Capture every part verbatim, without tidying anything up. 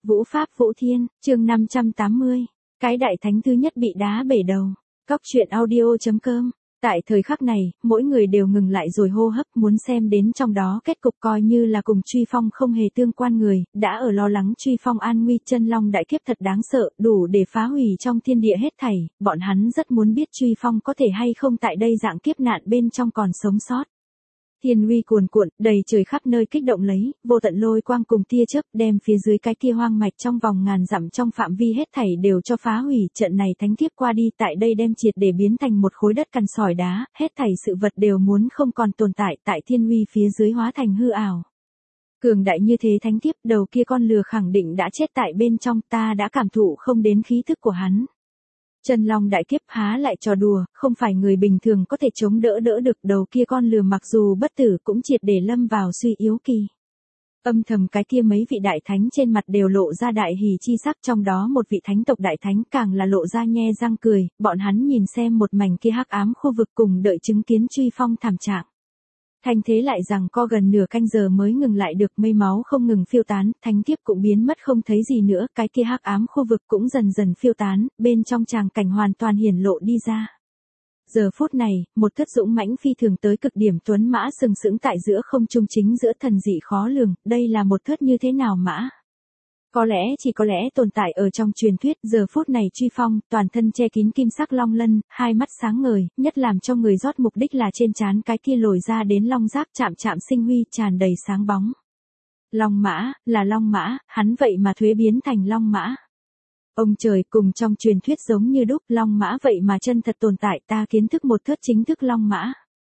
Vũ Pháp Vũ Thiên, chương năm trăm tám mươi. Cái đại thánh thứ nhất bị đá bể đầu. Cóc truyện audio chấm com. Tại thời khắc này, mỗi người đều ngừng lại rồi hô hấp muốn xem đến trong đó kết cục, coi như là cùng Truy Phong không hề tương quan người, đã ở lo lắng Truy Phong an nguy. Chân long đại kiếp thật đáng sợ, đủ để phá hủy trong thiên địa hết thảy, bọn hắn rất muốn biết Truy Phong có thể hay không tại đây dạng kiếp nạn bên trong còn sống sót. Thiên uy cuồn cuộn, đầy trời khắp nơi kích động lấy, vô tận lôi quang cùng tia chớp đem phía dưới cái kia hoang mạch trong vòng ngàn dặm trong phạm vi hết thảy đều cho phá hủy. Trận này thánh kiếp qua đi, tại đây đem triệt để biến thành một khối đất cằn sỏi đá, hết thảy sự vật đều muốn không còn tồn tại, tại thiên uy phía dưới hóa thành hư ảo. Cường đại như thế thánh kiếp, đầu kia con lừa khẳng định đã chết tại bên trong, ta đã cảm thụ không đến khí thức của hắn. Chân long đại kiếp há lại trò đùa, không phải người bình thường có thể chống đỡ đỡ được. Đầu kia con lừa mặc dù bất tử cũng triệt để lâm vào suy yếu kỳ. Âm thầm cái kia mấy vị đại thánh trên mặt đều lộ ra đại hỉ chi sắc, trong đó một vị thánh tộc đại thánh càng là lộ ra nhe răng cười, bọn hắn nhìn xem một mảnh kia hắc ám khu vực cùng đợi chứng kiến Truy Phong thảm trạng. Thanh thế lại rằng co gần nửa canh giờ mới ngừng lại được, mây máu không ngừng phiêu tán, thánh kiếp cũng biến mất không thấy gì nữa, cái kia hắc ám khu vực cũng dần dần phiêu tán, bên trong tràng cảnh hoàn toàn hiển lộ đi ra. Giờ phút này, một thất dũng mãnh phi thường tới cực điểm tuấn mã sừng sững tại giữa không trung, chính giữa thần dị khó lường, đây là một thất như thế nào mã? Có lẽ chỉ có lẽ tồn tại ở trong truyền thuyết. Giờ phút này Truy Phong, toàn thân che kín kim sắc long lân, hai mắt sáng ngời, nhất làm cho người rót mục đích là trên trán cái kia lồi ra đến long giáp chạm chạm sinh huy, tràn đầy sáng bóng. Long mã, là long mã, hắn vậy mà thuế biến thành long mã. Ông trời, cùng trong truyền thuyết giống như đúc, long mã vậy mà chân thật tồn tại, ta kiến thức một thất chính thức long mã.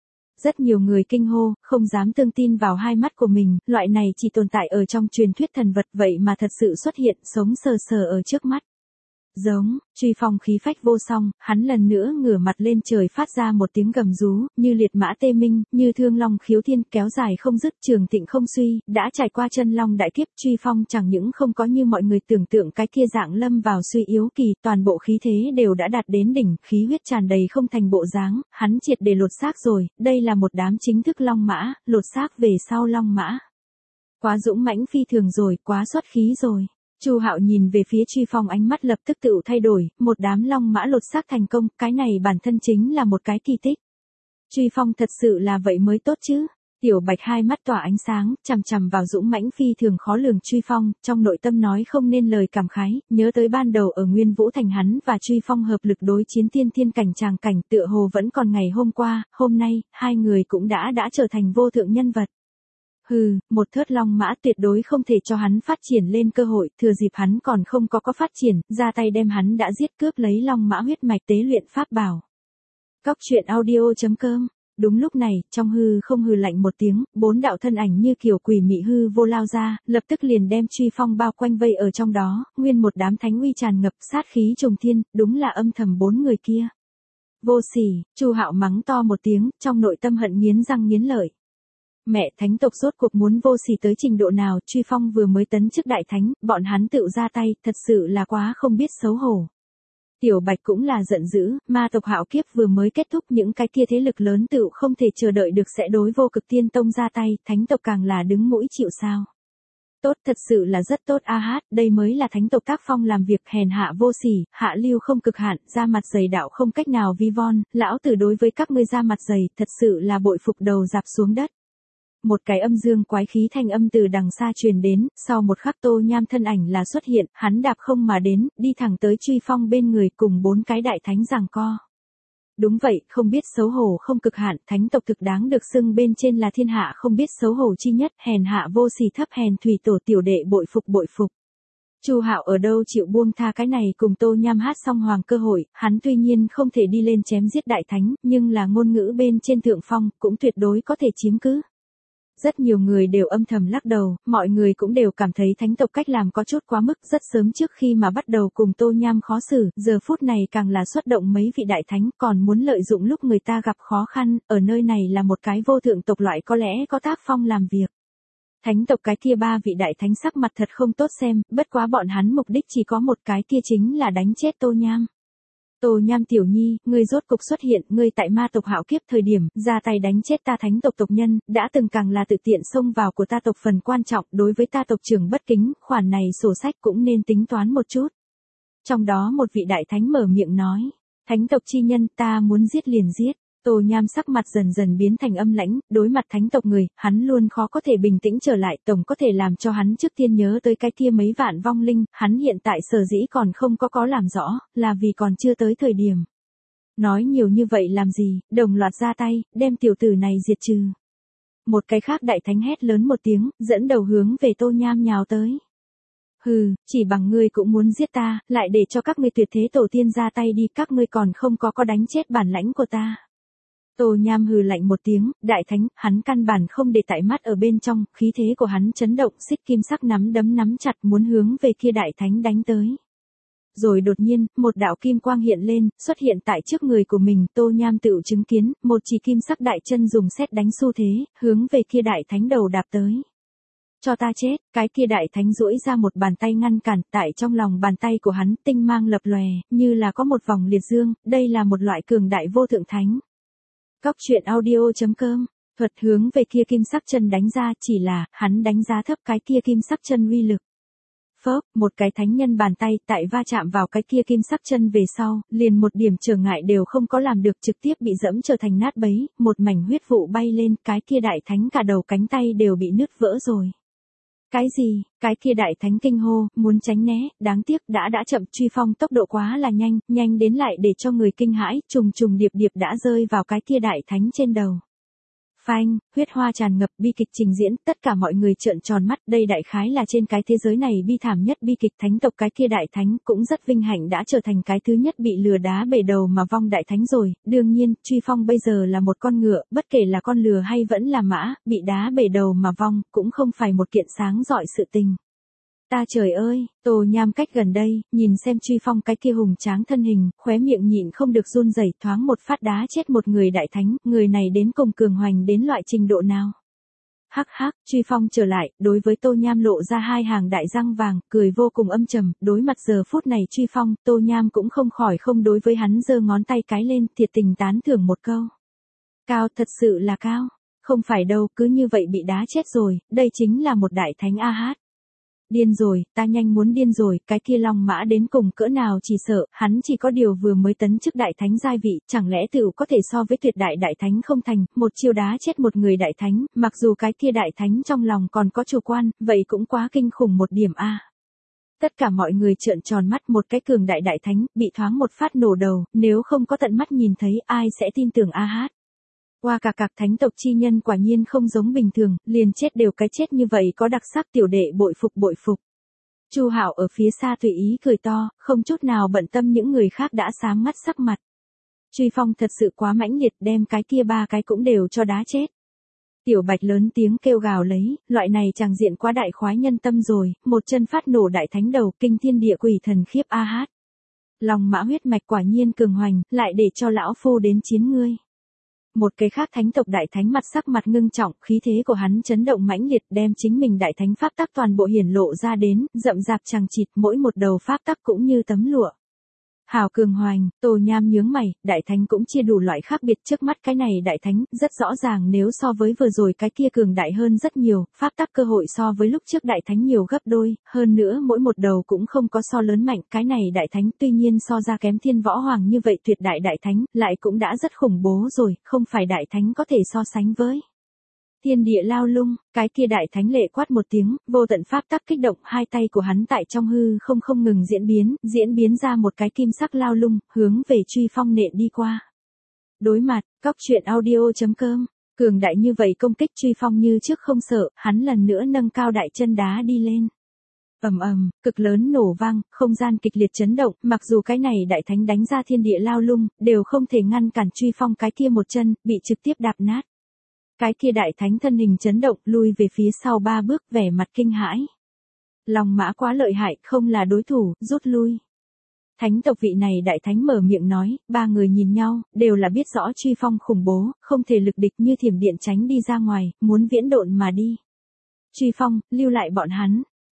Rất nhiều người kinh hô, không dám tương tin vào hai mắt của mình, loại này chỉ tồn tại ở trong truyền thuyết thần vật vậy mà thật sự xuất hiện, sống sờ sờ ở trước mắt. Giống, Truy Phong khí phách vô song, hắn lần nữa ngửa mặt lên trời phát ra một tiếng gầm rú, như liệt mã tê minh, như thương long khiếu thiên, kéo dài không dứt, trường thịnh không suy, đã trải qua chân long đại kiếp. Truy Phong chẳng những không có như mọi người tưởng tượng cái kia dạng lâm vào suy yếu kỳ, toàn bộ khí thế đều đã đạt đến đỉnh, khí huyết tràn đầy không thành bộ dáng, hắn triệt để lột xác rồi, đây là một đám chính thức long mã, lột xác về sau long mã. Quá dũng mãnh phi thường rồi, quá xuất khí rồi. Chu Hạo nhìn về phía Truy Phong, ánh mắt lập tức tự thay đổi, một đám long mã lột xác thành công, cái này bản thân chính là một cái kỳ tích. Truy Phong thật sự là vậy mới tốt chứ. Tiểu Bạch hai mắt tỏa ánh sáng, chằm chằm vào dũng mãnh phi thường khó lường Truy Phong, trong nội tâm nói không nên lời cảm khái, nhớ tới ban đầu ở Nguyên Vũ Thành hắn và Truy Phong hợp lực đối chiến tiên thiên cảnh tràng cảnh, tựa hồ vẫn còn ngày hôm qua, hôm nay, hai người cũng đã đã trở thành vô thượng nhân vật. Hừ, một thớt long mã tuyệt đối không thể cho hắn phát triển lên cơ hội, thừa dịp hắn còn không có có phát triển, ra tay đem hắn đã giết, cướp lấy long mã huyết mạch tế luyện pháp bảo. Cóc truyện audio chấm com. Đúng lúc này, trong hư không hừ lạnh một tiếng, bốn đạo thân ảnh như kiểu quỷ mị hư vô lao ra, lập tức liền đem Truy Phong bao quanh vây ở trong đó, nguyên một đám thánh uy tràn ngập, sát khí trùng thiên, đúng là âm thầm bốn người kia. Vô sỉ, Chu Hạo mắng to một tiếng, trong nội tâm hận nghiến răng nghiến lợi. Mẹ, thánh tộc rốt cuộc muốn vô sỉ tới trình độ nào? Truy Phong vừa mới tấn chức đại thánh, bọn hắn tự ra tay, thật sự là quá không biết xấu hổ. Tiểu Bạch cũng là giận dữ, ma tộc Hạo kiếp vừa mới kết thúc, những cái kia thế lực lớn tự không thể chờ đợi được sẽ đối Vô Cực Tiên Tông ra tay, thánh tộc càng là đứng mũi chịu sao. Tốt, thật sự là rất tốt a hát, đây mới là thánh tộc tác phong làm việc, hèn hạ vô sỉ, hạ lưu không cực hạn, ra mặt dày đạo không cách nào vi von, lão tử đối với các ngươi ra mặt dày, thật sự là bội phục đầu dạp xuống đất. Một cái âm dương quái khí thanh âm từ đằng xa truyền đến, sau một khắc Tô Nham thân ảnh là xuất hiện, hắn đạp không mà đến, đi thẳng tới Truy Phong bên người cùng bốn cái đại thánh giằng co. Đúng vậy, không biết xấu hổ không cực hạn, thánh tộc thực đáng được xưng bên trên là thiên hạ không biết xấu hổ chi nhất, hèn hạ vô sỉ thấp hèn thủy tổ tiểu đệ bội phục bội phục. Chu Hạo ở đâu chịu buông tha cái này cùng Tô Nham hát song hoàng cơ hội, hắn tuy nhiên không thể đi lên chém giết đại thánh, nhưng là ngôn ngữ bên trên thượng phong, cũng tuyệt đối có thể chiếm cứ. Rất nhiều người đều âm thầm lắc đầu, mọi người cũng đều cảm thấy thánh tộc cách làm có chút quá mức, rất sớm trước khi mà bắt đầu cùng Tô Nham khó xử, giờ phút này càng là xuất động mấy vị đại thánh, còn muốn lợi dụng lúc người ta gặp khó khăn, ở nơi này là một cái vô thượng tộc loại có lẽ có tác phong làm việc. Thánh tộc cái kia ba vị đại thánh sắc mặt thật không tốt xem, bất quá bọn hắn mục đích chỉ có một cái kia chính là đánh chết Tô Nham. Tô Nham tiểu nhi, ngươi rốt cục xuất hiện, ngươi tại ma tộc hạo kiếp thời điểm, ra tay đánh chết ta thánh tộc tộc nhân, đã từng càng là tự tiện xông vào của ta tộc phần quan trọng, đối với ta tộc trưởng bất kính, khoản này sổ sách cũng nên tính toán một chút. Trong đó một vị đại thánh mở miệng nói, thánh tộc chi nhân ta muốn giết liền giết. Tô Nham sắc mặt dần dần biến thành âm lãnh, đối mặt thánh tộc người, hắn luôn khó có thể bình tĩnh trở lại, tổng có thể làm cho hắn trước tiên nhớ tới cái kia mấy vạn vong linh, hắn hiện tại sở dĩ còn không có có làm rõ, là vì còn chưa tới thời điểm. Nói nhiều như vậy làm gì, đồng loạt ra tay, đem tiểu tử này diệt trừ. Một cái khác đại thánh hét lớn một tiếng, dẫn đầu hướng về Tô Nham nhào tới. Hừ, chỉ bằng ngươi cũng muốn giết ta, lại để cho các ngươi tuyệt thế tổ tiên ra tay đi, các ngươi còn không có có đánh chết bản lãnh của ta. Tô Nham hừ lạnh một tiếng, đại thánh, hắn căn bản không để tại mắt ở bên trong, khí thế của hắn chấn động, xích kim sắc nắm đấm nắm chặt muốn hướng về kia đại thánh đánh tới. Rồi đột nhiên, một đạo kim quang hiện lên, xuất hiện tại trước người của mình, Tô Nham tự chứng kiến, một chỉ kim sắc đại chân dùng sét đánh xu thế, hướng về kia đại thánh đầu đạp tới. Cho ta chết, cái kia đại thánh duỗi ra một bàn tay ngăn cản, tại trong lòng bàn tay của hắn tinh mang lập lòe, như là có một vòng liệt dương, đây là một loại cường đại vô thượng thánh. Cóc truyện audio chấm com, thuật hướng về kia kim sắc chân đánh ra, chỉ là, hắn đánh giá thấp cái kia kim sắc chân uy lực. Phớp, một cái thánh nhân bàn tay tại va chạm vào cái kia kim sắc chân về sau, liền một điểm trở ngại đều không có làm được, trực tiếp bị dẫm trở thành nát bấy, một mảnh huyết vụ bay lên, cái kia đại thánh cả đầu cánh tay đều bị nứt vỡ rồi. Cái gì, cái kia đại thánh kinh hô, muốn tránh né, đáng tiếc đã đã chậm, truy phong tốc độ quá là nhanh, nhanh đến lại để cho người kinh hãi, trùng trùng điệp điệp đã rơi vào cái kia đại thánh trên đầu. Phanh, huyết hoa tràn ngập, bi kịch trình diễn, tất cả mọi người trợn tròn mắt, đây đại khái là trên cái thế giới này bi thảm nhất bi kịch, thánh tộc cái kia đại thánh cũng rất vinh hạnh đã trở thành cái thứ nhất bị lừa đá bể đầu mà vong đại thánh rồi, đương nhiên, truy phong bây giờ là một con ngựa, bất kể là con lừa hay vẫn là mã, bị đá bể đầu mà vong, cũng không phải một kiện sáng rọi sự tình. Ta trời ơi, Tô Nham cách gần đây, nhìn xem truy phong cái kia hùng tráng thân hình, khóe miệng nhịn không được run rẩy, thoáng một phát đá chết một người đại thánh, người này đến cùng cường hoành đến loại trình độ nào. Hắc hắc, truy phong trở lại, đối với Tô Nham lộ ra hai hàng đại răng vàng, cười vô cùng âm trầm, đối mặt giờ phút này truy phong, Tô Nham cũng không khỏi không đối với hắn giơ ngón tay cái lên, thiệt tình tán thưởng một câu. Cao, thật sự là cao, không phải đâu, cứ như vậy bị đá chết rồi, đây chính là một đại thánh a hát. Điên rồi, ta nhanh muốn điên rồi, cái kia long mã đến cùng cỡ nào chỉ sợ, hắn chỉ có điều vừa mới tấn chức đại thánh giai vị, chẳng lẽ tự có thể so với tuyệt đại đại thánh không thành, một chiêu đá chết một người đại thánh, mặc dù cái kia đại thánh trong lòng còn có chủ quan, vậy cũng quá kinh khủng một điểm a. Tất cả mọi người trợn tròn mắt, một cái cường đại đại thánh, bị thoáng một phát nổ đầu, nếu không có tận mắt nhìn thấy ai sẽ tin tưởng a hát. Qua cả cạc thánh tộc chi nhân quả nhiên không giống bình thường, liền chết đều cái chết như vậy có đặc sắc, tiểu đệ bội phục bội phục. Chu Hạo ở phía xa tùy ý cười to, không chút nào bận tâm những người khác đã sáng mắt sắc mặt. Truy phong thật sự quá mãnh liệt, đem cái kia ba cái cũng đều cho đá chết. Tiểu Bạch lớn tiếng kêu gào lấy, loại này chàng diện quá đại khoái nhân tâm rồi, một chân phát nổ đại thánh đầu, kinh thiên địa quỷ thần khiếp a hát. Lòng mã huyết mạch quả nhiên cường hoành, lại để cho lão phu đến chiến ngươi. Một cái khác thánh tộc đại thánh mặt sắc mặt ngưng trọng, khí thế của hắn chấn động mãnh liệt, đem chính mình đại thánh pháp tắc toàn bộ hiển lộ ra đến, rậm rạp chằng chịt, mỗi một đầu pháp tắc cũng như tấm lụa. Hào cường hoành, Tô Nham nhướng mày, đại thánh cũng chia đủ loại khác biệt, trước mắt cái này đại thánh, rất rõ ràng nếu so với vừa rồi cái kia cường đại hơn rất nhiều, pháp tắc cơ hội so với lúc trước đại thánh nhiều gấp đôi, hơn nữa mỗi một đầu cũng không có so lớn mạnh, cái này đại thánh tuy nhiên so ra kém thiên võ hoàng như vậy tuyệt đại đại thánh, lại cũng đã rất khủng bố rồi, không phải đại thánh có thể so sánh với. Thiên địa lao lung, cái kia đại thánh lệ quát một tiếng, vô tận pháp tắc kích động, hai tay của hắn tại trong hư không không ngừng diễn biến, diễn biến ra một cái kim sắc lao lung, hướng về truy phong nện đi qua. Đối mặt, cóc truyện audio chấm com, cường đại như vậy công kích truy phong như trước không sợ, hắn lần nữa nâng cao đại chân đá đi lên. Ầm ầm, cực lớn nổ vang, không gian kịch liệt chấn động, mặc dù cái này đại thánh đánh ra thiên địa lao lung, đều không thể ngăn cản truy phong cái kia một chân, bị trực tiếp đạp nát. Cái kia đại thánh thân hình chấn động, lui về phía sau ba bước, vẻ mặt kinh hãi. Long mã quá lợi hại, không là đối thủ, rút lui. Thánh tộc vị này đại thánh mở miệng nói, ba người nhìn nhau, đều là biết rõ truy phong khủng bố, không thể lực địch như thiểm điện tránh đi ra ngoài, muốn viễn độn mà đi. Truy phong, lưu lại bọn hắn.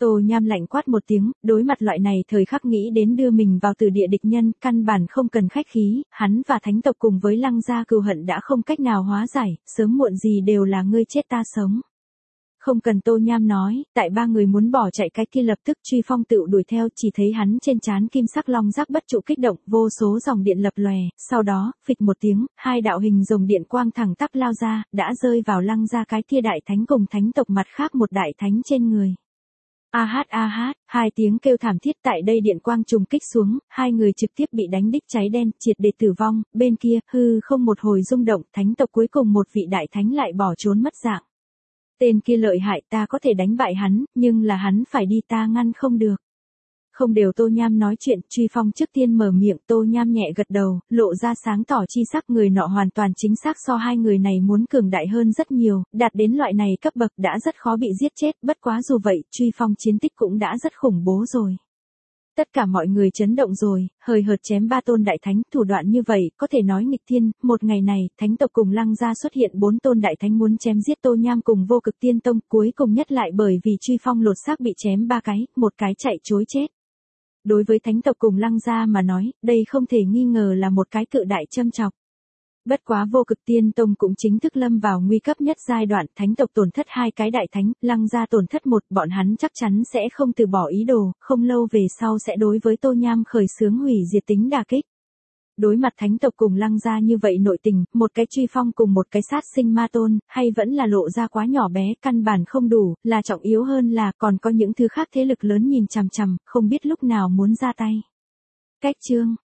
Tô Nham lạnh quát một tiếng, đối mặt loại này thời khắc nghĩ đến đưa mình vào từ địa địch nhân, căn bản không cần khách khí, hắn và thánh tộc cùng với Lăng gia cừu hận đã không cách nào hóa giải, sớm muộn gì đều là ngươi chết ta sống. Không cần Tô Nham nói, tại ba người muốn bỏ chạy cái kia lập tức Truy Phong tựu đuổi theo, chỉ thấy hắn trên trán kim sắc long giác bất trụ kích động, vô số dòng điện lập lòe, sau đó, phịch một tiếng, hai đạo hình rồng điện quang thẳng tắp lao ra, đã rơi vào Lăng gia cái kia đại thánh cùng thánh tộc mặt khác một đại thánh trên người. A hát a hát, hai tiếng kêu thảm thiết tại đây điện quang trùng kích xuống, hai người trực tiếp bị đánh đích cháy đen, triệt để tử vong, bên kia, hư không một hồi rung động, thánh tộc cuối cùng một vị đại thánh lại bỏ trốn mất dạng. Tên kia lợi hại, ta có thể đánh bại hắn, nhưng là hắn phải đi ta ngăn không được. Không đều Tô Nham nói chuyện, Truy Phong trước tiên mở miệng, Tô Nham nhẹ gật đầu, lộ ra sáng tỏ chi sắc, người nọ hoàn toàn chính xác so hai người này muốn cường đại hơn rất nhiều, đạt đến loại này cấp bậc đã rất khó bị giết chết, bất quá dù vậy, Truy Phong chiến tích cũng đã rất khủng bố rồi. Tất cả mọi người chấn động rồi, hời hợt chém ba tôn đại thánh, thủ đoạn như vậy, có thể nói nghịch thiên, một ngày này, thánh tộc cùng Lăng gia xuất hiện bốn tôn đại thánh muốn chém giết Tô Nham cùng Vô Cực Tiên Tông, cuối cùng nhất lại bởi vì Truy Phong lột xác bị chém ba cái, một cái chạy trối chết. Đối với thánh tộc cùng Lăng gia mà nói, đây không thể nghi ngờ là một cái cự đại châm chọc. Bất quá Vô Cực Tiên Tông cũng chính thức lâm vào nguy cấp nhất giai đoạn, thánh tộc tổn thất hai cái đại thánh, Lăng gia tổn thất một, bọn hắn chắc chắn sẽ không từ bỏ ý đồ, không lâu về sau sẽ đối với Tô Nham khởi xướng hủy diệt tính đả kích. Đối mặt thánh tộc cùng Lăng gia như vậy nội tình, một cái Truy Phong cùng một cái sát sinh ma tôn, hay vẫn là lộ ra quá nhỏ bé, căn bản không đủ, là trọng yếu hơn là còn có những thứ khác thế lực lớn nhìn chằm chằm, không biết lúc nào muốn ra tay. Cách chương